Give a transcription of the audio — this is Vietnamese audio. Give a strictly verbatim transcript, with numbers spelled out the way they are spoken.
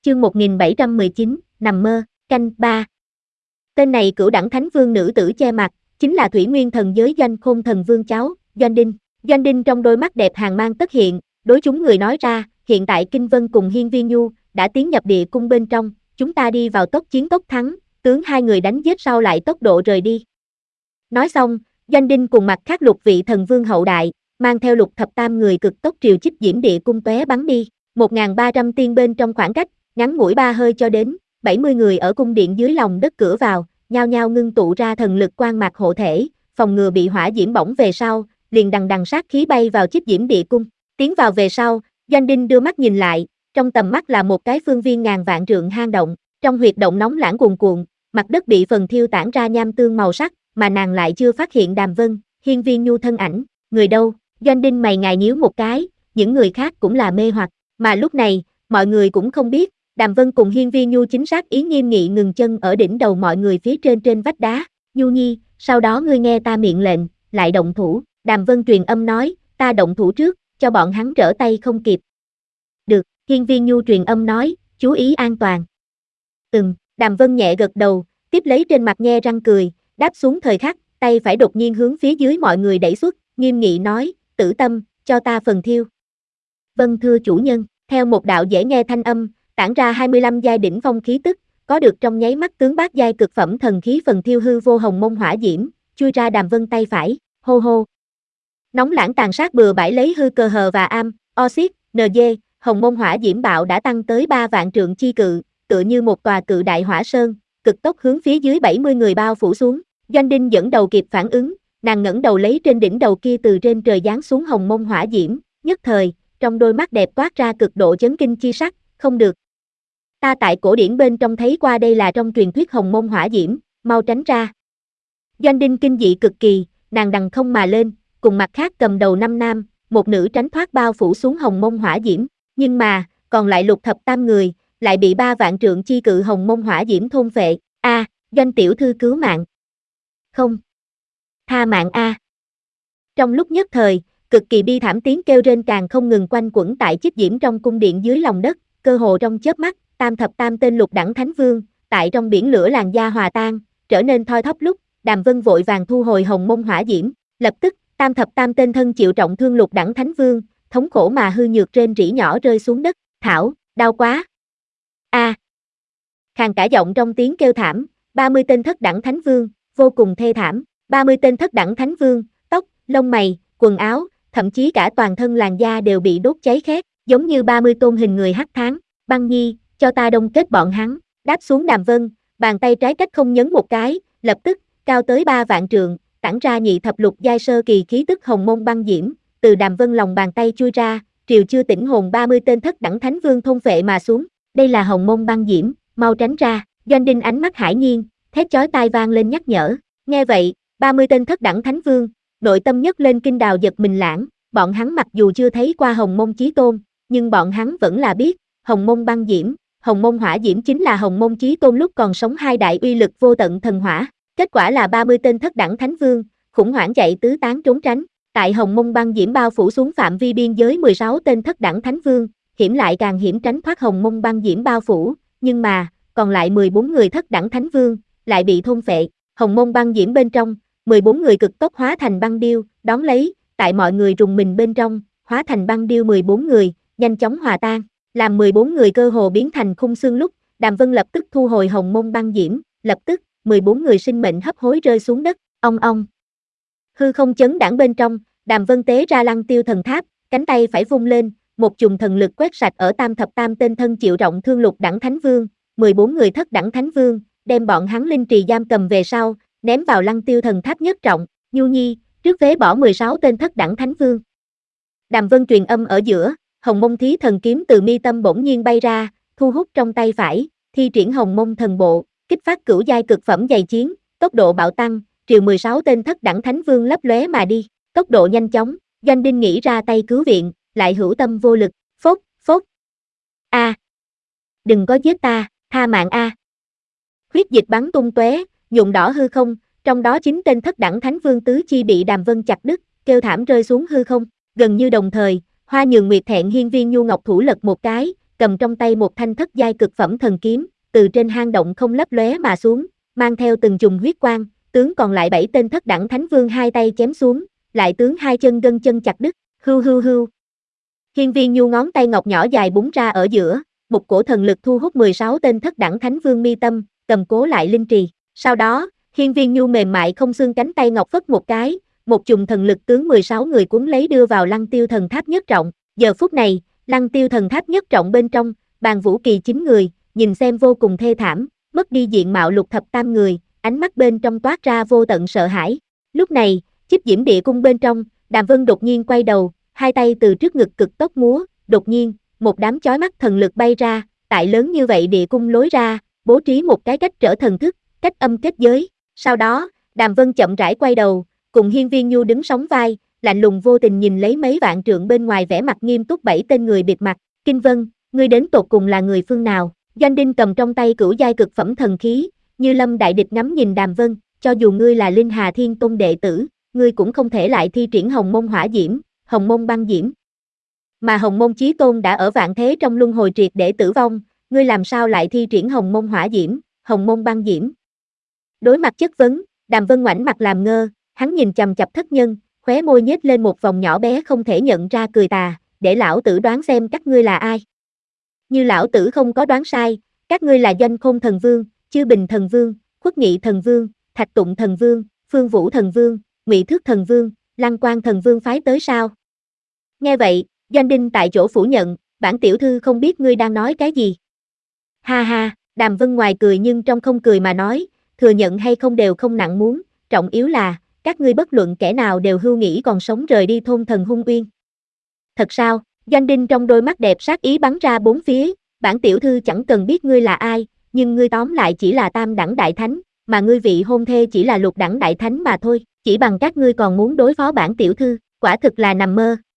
chương một nghìn bảy trăm mười chín, nằm mơ, canh ba. Tên này cửu đẳng thánh vương nữ tử che mặt, chính là Thủy Nguyên thần giới Doanh Khôn thần vương cháu, Doanh Đinh. Doanh Đinh trong đôi mắt đẹp hàng mang tất hiện, đối chúng người nói ra, hiện tại Kinh Vân cùng Hiên Viên Nhu đã tiến nhập địa cung bên trong, chúng ta đi vào tốc chiến tốc thắng, tướng hai người đánh giết sau lại tốc độ rời đi. Nói xong, Doanh Đinh cùng mặt khác lục vị thần vương hậu đại, mang theo lục thập tam người cực tốc triều chích diễm địa cung tóe bắn đi, một nghìn ba trăm tiên bên trong khoảng cách, ngắn ngủi ba hơi cho đến, bảy mươi người ở cung điện dưới lòng đất cửa vào, nhao nhao ngưng tụ ra thần lực quang mạc hộ thể, phòng ngừa bị hỏa diễm bỏng về sau, liền đằng đằng sát khí bay vào chích diễm địa cung. Tiến vào về sau, Doanh Đinh đưa mắt nhìn lại, trong tầm mắt là một cái phương viên ngàn vạn trượng hang động, trong huyệt động nóng lãng cuồn cuộn, mặt đất bị phần thiêu tản ra nham tương màu sắc, mà nàng lại chưa phát hiện Đàm Vân, Hiên Viên Nhu thân ảnh, người đâu? Doanh Đinh mày ngài nhíu một cái, những người khác cũng là mê hoặc, mà lúc này, mọi người cũng không biết, Đàm Vân cùng Hiên Viên Nhu chính xác ý nghiêm nghị ngừng chân ở đỉnh đầu mọi người phía trên trên vách đá. Nhu Nhi, sau đó ngươi nghe ta miệng lệnh, lại động thủ. Đàm Vân truyền âm nói, ta động thủ trước, cho bọn hắn trở tay không kịp. Được, Hiên Viên Nhu truyền âm nói, chú ý an toàn. Ừm, Đàm Vân nhẹ gật đầu, tiếp lấy trên mặt nhe răng cười, đáp xuống thời khắc, tay phải đột nhiên hướng phía dưới mọi người đẩy xuất, nghiêm nghị nói, Tử Tâm, cho ta phần thiêu. Vâng thưa chủ nhân, theo một đạo dễ nghe thanh âm, tản ra hai mươi lăm giai đỉnh phong khí tức, có được trong nháy mắt tướng bát giai cực phẩm thần khí phần thiêu hư vô hồng mông hỏa diễm, chui ra Đàm Vân tay phải, hô hô. Nóng lãng tàn sát bừa bãi lấy hư cơ hờ và am, oxit, en giê, hồng mông hỏa diễm bạo đã tăng tới ba vạn trượng chi cự, tựa như một tòa cự đại hỏa sơn, cực tốc hướng phía dưới bảy mươi người bao phủ xuống. Doanh Đinh dẫn đầu kịp phản ứng, nàng ngẩng đầu lấy trên đỉnh đầu kia từ trên trời giáng xuống hồng mông hỏa diễm, nhất thời, trong đôi mắt đẹp toát ra cực độ chấn kinh chi sắc, không được. Ta tại cổ điển bên trong thấy qua đây là trong truyền thuyết hồng mông hỏa diễm, mau tránh ra. Doanh Đinh kinh dị cực kỳ, nàng đằng không mà lên, cùng mặt khác cầm đầu năm nam, một nữ tránh thoát bao phủ xuống hồng mông hỏa diễm, nhưng mà, còn lại lục thập tam người, lại bị ba vạn trượng chi cự hồng mông hỏa diễm thôn phệ. A, à, Doanh tiểu thư cứu mạng. Không. Tha mạng a. Trong lúc nhất thời, cực kỳ bi thảm tiếng kêu rên càng không ngừng quanh quẩn tại chích diễm trong cung điện dưới lòng đất, cơ hồ trong chớp mắt, tam thập tam tên lục đẳng thánh vương, tại trong biển lửa làn da hòa tan, trở nên thoi thóp lúc, Đàm Vân vội vàng thu hồi hồng mông hỏa diễm, lập tức, tam thập tam tên thân chịu trọng thương lục đẳng thánh vương, thống khổ mà hư nhược rên rỉ nhỏ rơi xuống đất, thảo, đau quá. A. À. Khàn cả giọng trong tiếng kêu thảm, ba mươi tên thất đẳng thánh vương, vô cùng thê thảm, ba mươi tên thất đẳng thánh vương, tóc, lông mày, quần áo, thậm chí cả toàn thân làn da đều bị đốt cháy khét, giống như ba mươi tôn hình người hắc tháng. Băng Nhi, cho ta đông kết bọn hắn, đáp xuống Đàm Vân, bàn tay trái cách không nhấn một cái, lập tức, cao tới ba vạn trượng, tản ra nhị thập lục giai sơ kỳ khí tức hồng mông băng diễm, từ Đàm Vân lòng bàn tay chui ra, triều chưa tỉnh hồn ba mươi tên thất đẳng thánh vương thôn phệ mà xuống, đây là hồng mông băng diễm, mau tránh ra. Doanh Đinh ánh mắt hải nhiên, thét chói tai vang lên nhắc nhở, nghe vậy, ba mươi tên thất đẳng thánh vương, nội tâm nhất lên kinh đào giật mình lãng, bọn hắn mặc dù chưa thấy qua hồng mông chí tôn, nhưng bọn hắn vẫn là biết, hồng mông băng diễm, hồng mông hỏa diễm chính là hồng mông chí tôn lúc còn sống hai đại uy lực vô tận thần hỏa, kết quả là ba mươi tên thất đẳng thánh vương, khủng hoảng chạy tứ tán trốn tránh, tại hồng mông băng diễm bao phủ xuống phạm vi biên giới mười sáu tên thất đẳng thánh vương, hiểm lại càng hiểm tránh thoát hồng mông băng diễm bao phủ, nhưng mà, còn lại mười bốn người thất đẳng thánh vương, lại bị thôn phệ, hồng mông băng diễm bên trong, mười bốn người cực tốc hóa thành băng điêu, đón lấy, tại mọi người rùng mình bên trong, hóa thành băng điêu mười bốn người, nhanh chóng hòa tan, làm mười bốn người cơ hồ biến thành khung xương lúc, Đàm Vân lập tức thu hồi hồng mông băng diễm, lập tức, mười bốn người sinh mệnh hấp hối rơi xuống đất, ong ong. Hư không chấn đãng bên trong, Đàm Vân tế ra Lăng Tiêu thần tháp, cánh tay phải vung lên, một chùm thần lực quét sạch ở tam thập tam tên thân chịu trọng thương lục đẳng thánh vương, mười bốn người thất đẳng thánh vương, đem bọn hắn linh trì giam cầm về sau, ném vào Lăng Tiêu thần tháp nhất trọng, Nhu Nhi, trước phế bỏ mười sáu tên thất đẳng thánh vương. Đàm Vân truyền âm ở giữa, hồng mông thí thần kiếm từ mi tâm bỗng nhiên bay ra, thu hút trong tay phải, thi triển hồng mông thần bộ, kích phát cửu giai cực phẩm dày chiến, tốc độ bạo tăng, triều mười sáu tên thất đẳng thánh vương lấp lóe mà đi, tốc độ nhanh chóng, Doanh Đinh nghĩ ra tay cứu viện, lại hữu tâm vô lực, phốt, phốt. A. À. Đừng có giết ta, tha mạng a. À. Huyết dịch bắn tung tóe, nhuộm đỏ hư không, trong đó chín tên thất đẳng thánh vương tứ chi bị Đàm Vân chặt đứt, kêu thảm rơi xuống hư không, gần như đồng thời, Hoa Nhường Nguyệt Thẹn Hiên Viên Nhu Ngọc thủ lật một cái, cầm trong tay một thanh thất giai cực phẩm thần kiếm, từ trên hang động không lấp lóe mà xuống, mang theo từng chùm huyết quang, tướng còn lại bảy tên thất đẳng thánh vương hai tay chém xuống, lại tướng hai chân gân chân chặt đứt, hưu hưu hưu. Hiên Viên Nhu ngón tay ngọc nhỏ dài búng ra ở giữa, một cổ thần lực thu hút mười sáu tên thất đẳng thánh vương mi tâm, cầm cố lại linh trì. Sau đó, Hiên Viên Nhu mềm mại không xương cánh tay ngọc phất một cái, một chùm thần lực tướng mười sáu người cuốn lấy đưa vào Lăng Tiêu Thần Tháp nhất trọng. Giờ phút này, Lăng Tiêu Thần Tháp nhất trọng bên trong, Bàn Vũ Kỳ chín người, nhìn xem vô cùng thê thảm, mất đi diện mạo lục thập tam người, ánh mắt bên trong toát ra vô tận sợ hãi. Lúc này, Chiếp Diễm Địa Cung bên trong, Đàm Vân đột nhiên quay đầu, hai tay từ trước ngực cực tốc múa, đột nhiên, một đám chói mắt thần lực bay ra, tại lớn như vậy địa cung lối ra, bố trí một cái cách trở thần thức, cách âm kết giới. Sau đó, Đàm Vân chậm rãi quay đầu, cùng Hiên Viên Nhu đứng sóng vai, lạnh lùng vô tình nhìn lấy mấy vạn trượng bên ngoài vẻ mặt nghiêm túc bảy tên người bịt mặt. Kinh Vân, ngươi đến tột cùng là người phương nào? Doanh Đinh cầm trong tay cửu giai cực phẩm thần khí, như lâm đại địch ngắm nhìn Đàm Vân, cho dù ngươi là Linh Hà Thiên Tôn đệ tử, ngươi cũng không thể lại thi triển Hồng Môn Hỏa Diễm, Hồng Môn Băng Diễm. Mà Hồng Môn Chí Tôn đã ở vạn thế trong luân hồi triệt để tử vong, ngươi làm sao lại thi triển Hồng Môn Hỏa Diễm, Hồng Môn Băng Diễm? Đối mặt chất vấn, Đàm Vân ngoảnh mặt làm ngơ, hắn nhìn chằm chằm Thất Nhân, khóe môi nhếch lên một vòng nhỏ bé không thể nhận ra cười tà, để lão tử đoán xem các ngươi là ai. Như lão tử không có đoán sai, các ngươi là Doanh Khôn Thần Vương, Chư Bình Thần Vương, Khuất Nghị Thần Vương, Thạch Tụng Thần Vương, Phương Vũ Thần Vương, Ngụy Thước Thần Vương, Lăng Quang Thần Vương phái tới sao? Nghe vậy, Doanh Đinh tại chỗ phủ nhận, bản tiểu thư không biết ngươi đang nói cái gì. Ha ha, Đàm Vân ngoài cười nhưng trong không cười mà nói, thừa nhận hay không đều không nặng muốn, trọng yếu là, các ngươi bất luận kẻ nào đều hưu nghĩ còn sống rời đi thôn thần Hung Uyên. Thật sao? Doanh Đinh trong đôi mắt đẹp sát ý bắn ra bốn phía, bản tiểu thư chẳng cần biết ngươi là ai, nhưng ngươi tóm lại chỉ là tam đẳng đại thánh, mà ngươi vị hôn thê chỉ là lục đẳng đại thánh mà thôi, chỉ bằng các ngươi còn muốn đối phó bản tiểu thư, quả thực là nằm mơ.